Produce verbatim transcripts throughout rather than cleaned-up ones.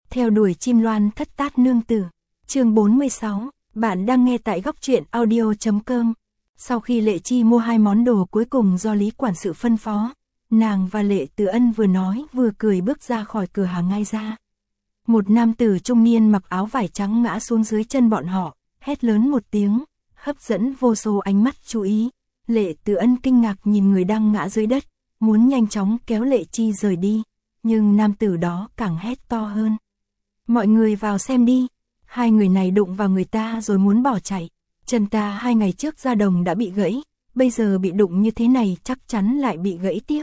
Theo đuổi chim loan thất tát nương tử. Chương bốn mươi sáu, bạn đang nghe tại góc truyện audio chấm com. Sau khi Lệ Chi mua hai món đồ cuối cùng do Lý quản sự phân phó, nàng và Lệ Từ Ân vừa nói vừa cười bước ra khỏi cửa hàng ngay ra. Một nam tử trung niên mặc áo vải trắng ngã xuống dưới chân bọn họ, hét lớn một tiếng, hấp dẫn vô số ánh mắt chú ý. Lệ Từ Ân kinh ngạc nhìn người đang ngã dưới đất, muốn nhanh chóng kéo Lệ Chi rời đi, nhưng nam tử đó càng hét to hơn. Mọi người vào xem đi, hai người này đụng vào người ta rồi muốn bỏ chạy. Chân ta hai ngày trước ra đồng đã bị gãy, bây giờ bị đụng như thế này chắc chắn lại bị gãy tiếp.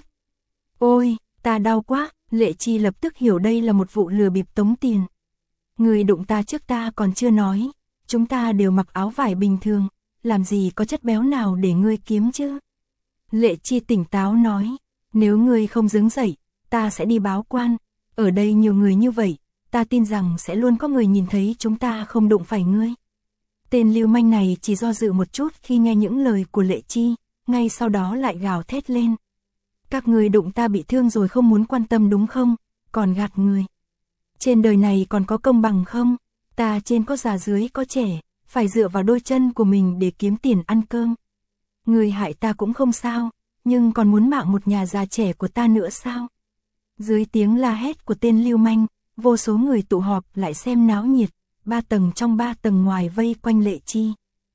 Ôi, ta đau quá, Lệ Chi lập tức hiểu đây là một vụ lừa bịp tống tiền. Người đụng ta trước ta còn chưa nói, chúng ta đều mặc áo vải bình thường, làm gì có chất béo nào để ngươi kiếm chứ? Lệ Chi tỉnh táo nói, nếu ngươi không đứng dậy, ta sẽ đi báo quan, ở đây nhiều người như vậy, ta tin rằng sẽ luôn có người nhìn thấy chúng ta không đụng phải ngươi. Tên lưu manh này chỉ do dự một chút khi nghe những lời của Lệ Chi, ngay sau đó lại gào thét lên. Các người đụng ta bị thương rồi không muốn quan tâm đúng không, còn gạt người. Trên đời này còn có công bằng không, ta trên có già dưới có trẻ, phải dựa vào đôi chân của mình để kiếm tiền ăn cơm. Người hại ta cũng không sao, nhưng còn muốn mạng một nhà già trẻ của ta nữa sao? Dưới tiếng la hét của tên lưu manh, vô số người tụ họp lại xem náo nhiệt, ba tầng trong ba tầng ngoài vây quanh Lệ Chi.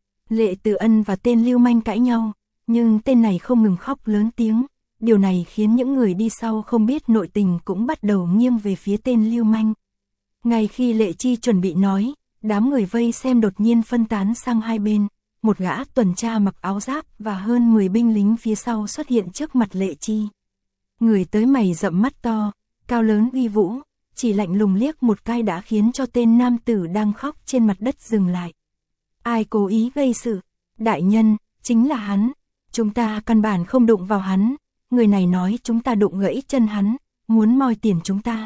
Lệ Từ Ân và tên lưu manh cãi nhau, nhưng tên này không ngừng khóc lớn tiếng, điều này khiến những người đi sau không biết nội tình cũng bắt đầu nghiêng về phía tên lưu manh. Ngay khi Lệ Chi chuẩn bị nói, đám người vây xem đột nhiên phân tán sang hai bên, một gã tuần tra mặc áo giáp và hơn mười binh lính phía sau xuất hiện trước mặt Lệ Chi. Người tới mày rậm mắt to, cao lớn uy vũ, chỉ lạnh lùng liếc một cái đã khiến cho tên nam tử đang khóc trên mặt đất dừng lại. Ai cố ý gây sự? Đại nhân, chính là hắn. Chúng ta căn bản không đụng vào hắn. Người này nói chúng ta đụng gãy chân hắn, muốn moi tiền chúng ta.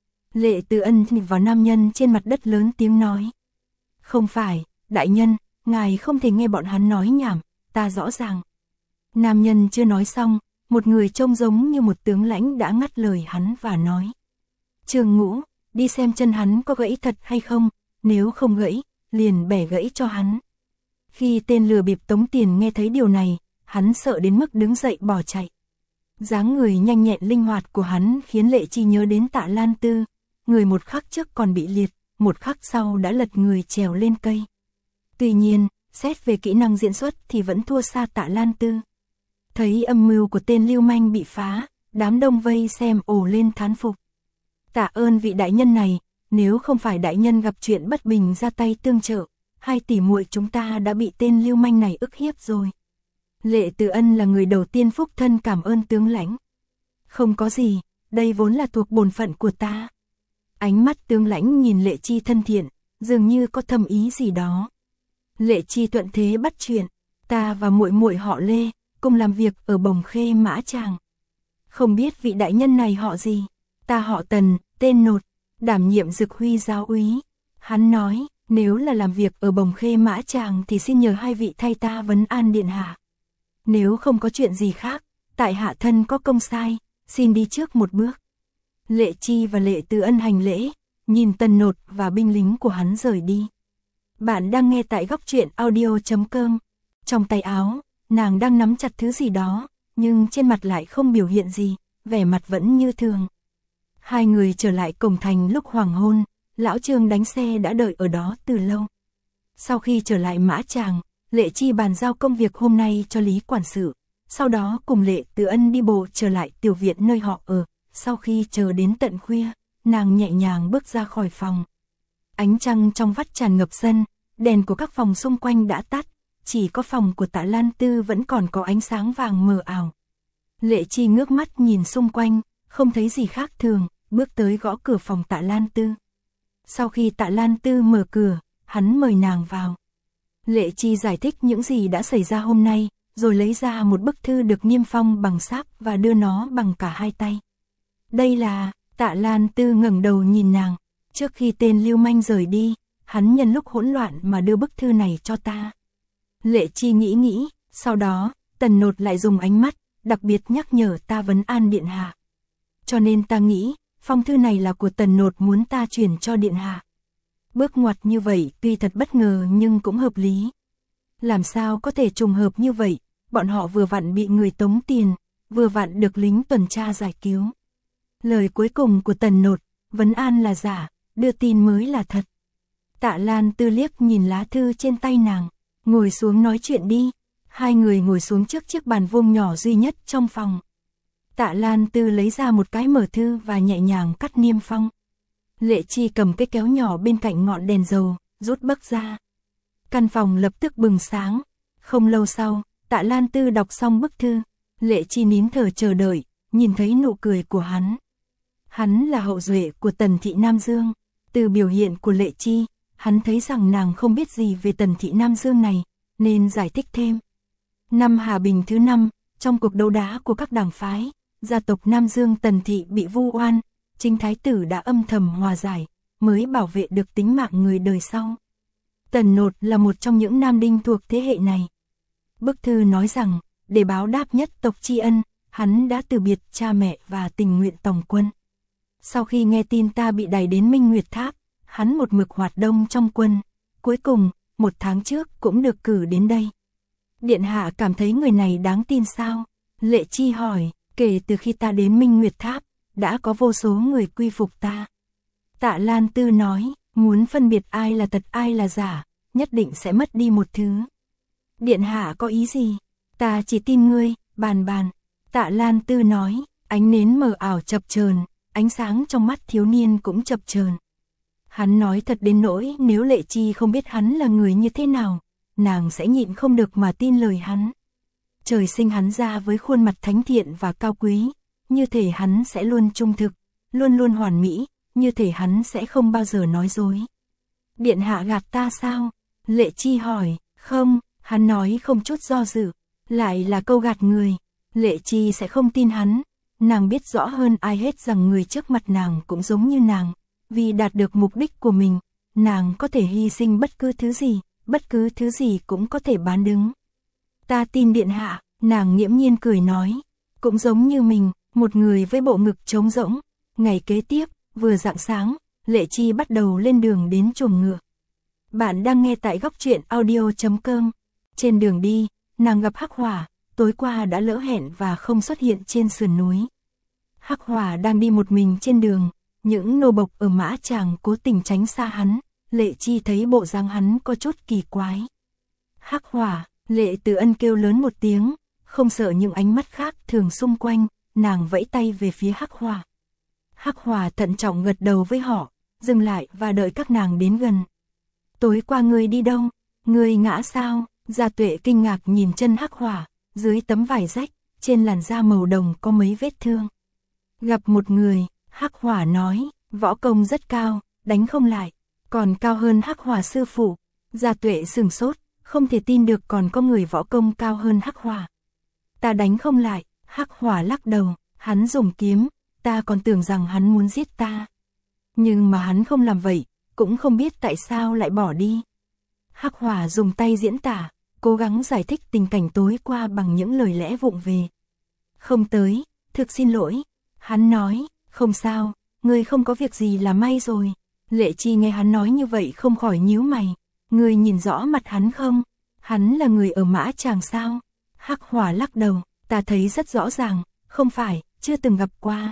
Lệ Từ Ân nhìn vào nam nhân trên mặt đất lớn tiếng nói. Không phải, đại nhân, ngài không thể nghe bọn hắn nói nhảm, ta rõ ràng. Nam nhân chưa nói xong, một người trông giống như một tướng lãnh đã ngắt lời hắn và nói. Trường Ngũ, đi xem chân hắn có gãy thật hay không, nếu không gãy, liền bẻ gãy cho hắn. Khi tên lừa bịp tống tiền nghe thấy điều này, hắn sợ đến mức đứng dậy bỏ chạy. Dáng người nhanh nhẹn linh hoạt của hắn khiến Lệ Chi nhớ đến Tạ Lan Tư, người một khắc trước còn bị liệt, một khắc sau đã lật người trèo lên cây. Tuy nhiên, xét về kỹ năng diễn xuất thì vẫn thua xa Tạ Lan Tư. Thấy âm mưu của tên lưu manh bị phá, đám đông vây xem ồ lên thán phục. Tạ ơn vị đại nhân này, nếu không phải đại nhân gặp chuyện bất bình ra tay tương trợ, hai tỷ muội chúng ta đã bị tên lưu manh này ức hiếp rồi. Lệ Từ Ân là người đầu tiên phúc thân cảm ơn tướng lãnh. Không có gì, đây vốn là thuộc bổn phận của ta. Ánh mắt tướng lãnh nhìn Lệ Chi thân thiện, dường như có thâm ý gì đó. Lệ Chi thuận thế bắt chuyện, ta và muội muội họ Lê, cùng làm việc ở Bồng Khê Mã Tràng. Không biết vị đại nhân này họ gì? Ta họ Tần, tên Nột, đảm nhiệm Dực Huy giáo úy. Hắn nói, nếu là làm việc ở Bồng Khê Mã Tràng thì xin nhờ hai vị thay ta vấn an điện hạ. Nếu không có chuyện gì khác, tại hạ thân có công sai, xin đi trước một bước. Lệ Chi và Lệ Từ Ân hành lễ, nhìn Tần Nột và binh lính của hắn rời đi. Bạn đang nghe tại góc truyện audio chấm com. Trong tay áo, nàng đang nắm chặt thứ gì đó, nhưng trên mặt lại không biểu hiện gì, vẻ mặt vẫn như thường. Hai người trở lại cổng thành lúc hoàng hôn, lão Trương đánh xe đã đợi ở đó từ lâu. Sau khi trở lại Mã Tràng, Lệ Chi bàn giao công việc hôm nay cho Lý quản sự, sau đó cùng Lệ Từ Ân đi bộ trở lại tiểu viện nơi họ ở. Sau khi chờ đến tận khuya, nàng nhẹ nhàng bước ra khỏi phòng. Ánh trăng trong vắt tràn ngập sân, đèn của các phòng xung quanh đã tắt, chỉ có phòng của Tạ Lan Tư vẫn còn có ánh sáng vàng mờ ảo. Lệ Chi ngước mắt nhìn xung quanh, không thấy gì khác thường, bước tới gõ cửa phòng Tạ Lan Tư. Sau khi Tạ Lan Tư mở cửa, hắn mời nàng vào. Lệ Chi giải thích những gì đã xảy ra hôm nay, rồi lấy ra một bức thư được niêm phong bằng sáp và đưa nó bằng cả hai tay. Đây là, Tạ Lan Tư ngẩng đầu nhìn nàng, trước khi tên lưu manh rời đi, hắn nhân lúc hỗn loạn mà đưa bức thư này cho ta. Lệ Chi nghĩ nghĩ, sau đó, Tần Nột lại dùng ánh mắt, đặc biệt nhắc nhở ta vấn an điện hạ. Cho nên ta nghĩ, phong thư này là của Tần Nột muốn ta chuyển cho điện hạ. Bước ngoặt như vậy tuy thật bất ngờ nhưng cũng hợp lý. Làm sao có thể trùng hợp như vậy, bọn họ vừa vặn bị người tống tiền, vừa vặn được lính tuần tra giải cứu. Lời cuối cùng của Tần Nột, vấn an là giả, đưa tin mới là thật. Tạ Lan Tư liếc nhìn lá thư trên tay nàng, ngồi xuống nói chuyện đi. Hai người ngồi xuống trước chiếc bàn vuông nhỏ duy nhất trong phòng. Tạ Lan Tư lấy ra một cái mở thư và nhẹ nhàng cắt niêm phong. Lệ Chi cầm cái kéo nhỏ bên cạnh ngọn đèn dầu, rút bấc ra. Căn phòng lập tức bừng sáng. Không lâu sau, Tạ Lan Tư đọc xong bức thư. Lệ Chi nín thở chờ đợi, nhìn thấy nụ cười của hắn. Hắn là hậu duệ của Tần thị Nam Dương. Từ biểu hiện của Lệ Chi, hắn thấy rằng nàng không biết gì về Tần thị Nam Dương này, nên giải thích thêm. Năm Hà Bình thứ năm, trong cuộc đấu đá của các đảng phái, gia tộc Nam Dương Tần thị bị vu oan, chính thái tử đã âm thầm hòa giải, mới bảo vệ được tính mạng người đời sau. Tần Nột là một trong những nam đinh thuộc thế hệ này. Bức thư nói rằng, để báo đáp nhất tộc tri ân, hắn đã từ biệt cha mẹ và tình nguyện tòng quân. Sau khi nghe tin ta bị đày đến Minh Nguyệt Tháp, hắn một mực hoạt động trong quân, cuối cùng, một tháng trước cũng được cử đến đây. Điện hạ cảm thấy người này đáng tin sao? Lệ Chi hỏi, kể từ khi ta đến Minh Nguyệt Tháp, đã có vô số người quy phục ta. Tạ Lan Tư nói, muốn phân biệt ai là thật ai là giả, nhất định sẽ mất đi một thứ. Điện hạ có ý gì? Ta chỉ tin ngươi, bàn bàn. Tạ Lan Tư nói, ánh nến mờ ảo chập chờn, ánh sáng trong mắt thiếu niên cũng chập chờn. Hắn nói thật đến nỗi nếu Lệ Chi không biết hắn là người như thế nào, nàng sẽ nhịn không được mà tin lời hắn. Trời sinh hắn ra với khuôn mặt thánh thiện và cao quý, như thể hắn sẽ luôn trung thực, luôn luôn hoàn mỹ, như thể hắn sẽ không bao giờ nói dối. Điện hạ gạt ta sao? Lệ Chi hỏi, không, hắn nói không chút do dự, lại là câu gạt người. Lệ Chi sẽ không tin hắn, nàng biết rõ hơn ai hết rằng người trước mặt nàng cũng giống như nàng, vì đạt được mục đích của mình, nàng có thể hy sinh bất cứ thứ gì, bất cứ thứ gì cũng có thể bán đứng. Ta tin điện hạ, nàng nghiễm nhiên cười nói, cũng giống như mình, một người với bộ ngực trống rỗng. Ngày kế tiếp, vừa rạng sáng, Lệ Chi bắt đầu lên đường đến chuồng ngựa. Bạn đang nghe tại góc truyện audio chấm com. Trên đường đi, nàng gặp Hắc Hỏa, tối qua đã lỡ hẹn và không xuất hiện trên sườn núi. Hắc Hỏa đang đi một mình trên đường, những nô bộc ở Mã Tràng cố tình tránh xa hắn. Lệ Chi thấy bộ dáng hắn có chút kỳ quái. Hắc Hỏa, Lệ Từ Ân kêu lớn một tiếng, không sợ những ánh mắt khác thường xung quanh, nàng vẫy tay về phía Hắc Hỏa. Hắc Hỏa thận trọng gật đầu với họ, dừng lại và đợi các nàng đến gần. Tối qua ngươi đi đâu? Ngươi ngã sao? Gia Tuệ kinh ngạc nhìn chân Hắc Hỏa, dưới tấm vải rách, trên làn da màu đồng có mấy vết thương. Gặp một người, Hắc Hỏa nói, võ công rất cao, đánh không lại, còn cao hơn Hắc Hỏa sư phụ. Gia Tuệ sửng sốt, không thể tin được còn có người võ công cao hơn Hắc Hỏa. Ta đánh không lại. Hắc Hỏa lắc đầu, hắn dùng kiếm, ta còn tưởng rằng hắn muốn giết ta. Nhưng mà hắn không làm vậy, cũng không biết tại sao lại bỏ đi. Hắc Hỏa dùng tay diễn tả, cố gắng giải thích tình cảnh tối qua bằng những lời lẽ vụng về. Không tới, thực xin lỗi. Hắn nói, không sao, ngươi không có việc gì là may rồi. Lệ Chi nghe hắn nói như vậy không khỏi nhíu mày. Ngươi nhìn rõ mặt hắn không? Hắn là người ở Mã Tràng sao? Hắc Hỏa lắc đầu, ta thấy rất rõ ràng, không phải, chưa từng gặp qua.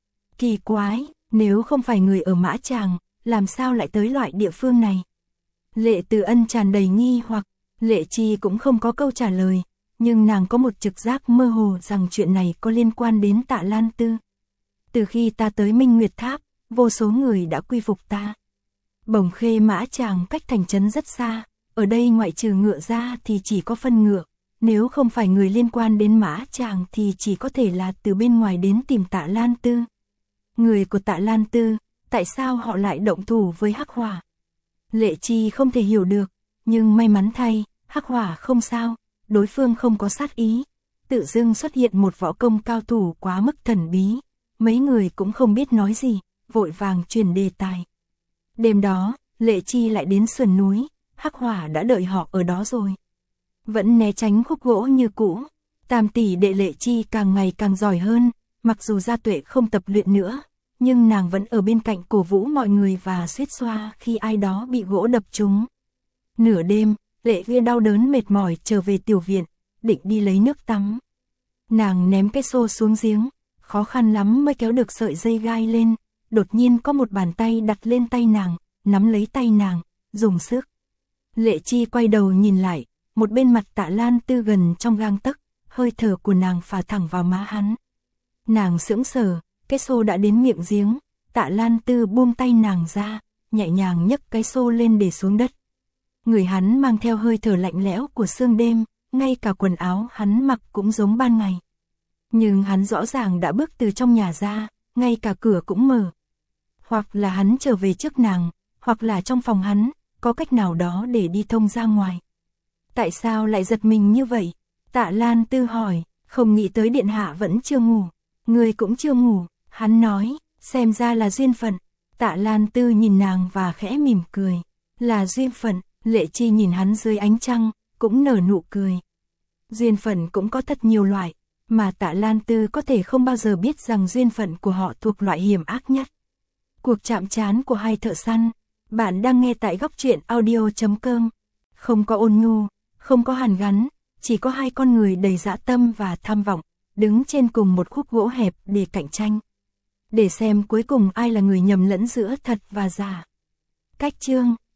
Kỳ quái, nếu không phải người ở Mã Tràng, làm sao lại tới loại địa phương này? Lệ Từ Ân tràn đầy nghi hoặc, Lệ Chi cũng không có câu trả lời, nhưng nàng có một trực giác mơ hồ rằng chuyện này có liên quan đến Tạ Lan Tư. Từ khi ta tới Minh Nguyệt Tháp, vô số người đã quy phục ta. Bồng Khê Mã Tràng cách thành trấn rất xa, ở đây ngoại trừ ngựa ra thì chỉ có phân ngựa. Nếu không phải người liên quan đến Mã Tràng thì chỉ có thể là từ bên ngoài đến tìm Tạ Lan Tư. Người của Tạ Lan Tư, tại sao họ lại động thủ với Hắc Hỏa? Lệ Chi không thể hiểu được, nhưng may mắn thay, Hắc Hỏa không sao, đối phương không có sát ý. Tự dưng xuất hiện một võ công cao thủ quá mức thần bí, mấy người cũng không biết nói gì, vội vàng chuyển đề tài. Đêm đó, Lệ Chi lại đến sườn núi, Hắc Hỏa đã đợi họ ở đó rồi. Vẫn né tránh khúc gỗ như cũ, tam tỷ đệ Lệ Chi càng ngày càng giỏi hơn, mặc dù Gia Tuệ không tập luyện nữa, nhưng nàng vẫn ở bên cạnh cổ vũ mọi người và suýt xoa khi ai đó bị gỗ đập trúng. Nửa đêm, Lệ Via đau đớn mệt mỏi trở về tiểu viện, định đi lấy nước tắm. Nàng ném cái xô xuống giếng, khó khăn lắm mới kéo được sợi dây gai lên, đột nhiên có một bàn tay đặt lên tay nàng, nắm lấy tay nàng, dùng sức. Lệ Chi quay đầu nhìn lại, một bên mặt Tạ Lan Tư gần trong gang tấc, hơi thở của nàng phả thẳng vào má hắn. Nàng sững sờ, cái xô đã đến miệng giếng, Tạ Lan Tư buông tay nàng ra, nhẹ nhàng nhấc cái xô lên để xuống đất. Người hắn mang theo hơi thở lạnh lẽo của sương đêm, ngay cả quần áo hắn mặc cũng giống ban ngày. Nhưng hắn rõ ràng đã bước từ trong nhà ra, ngay cả cửa cũng mở. Hoặc là hắn trở về trước nàng, hoặc là trong phòng hắn, có cách nào đó để đi thông ra ngoài. Tại sao lại giật mình như vậy? Tạ Lan Tư hỏi, không nghĩ tới điện hạ vẫn chưa ngủ. Người cũng chưa ngủ, hắn nói, xem ra là duyên phận. Tạ Lan Tư nhìn nàng và khẽ mỉm cười. Là duyên phận, Lệ Chi nhìn hắn dưới ánh trăng, cũng nở nụ cười. Duyên phận cũng có thật nhiều loại, mà Tạ Lan Tư có thể không bao giờ biết rằng duyên phận của họ thuộc loại hiểm ác nhất. Cuộc chạm trán của hai thợ săn. Bạn đang nghe tại góc truyện audio chấm com. Không có ôn nhu, không có hàn gắn, chỉ có hai con người đầy dã tâm và tham vọng, đứng trên cùng một khúc gỗ hẹp để cạnh tranh. Để xem cuối cùng ai là người nhầm lẫn giữa thật và giả. Cách chương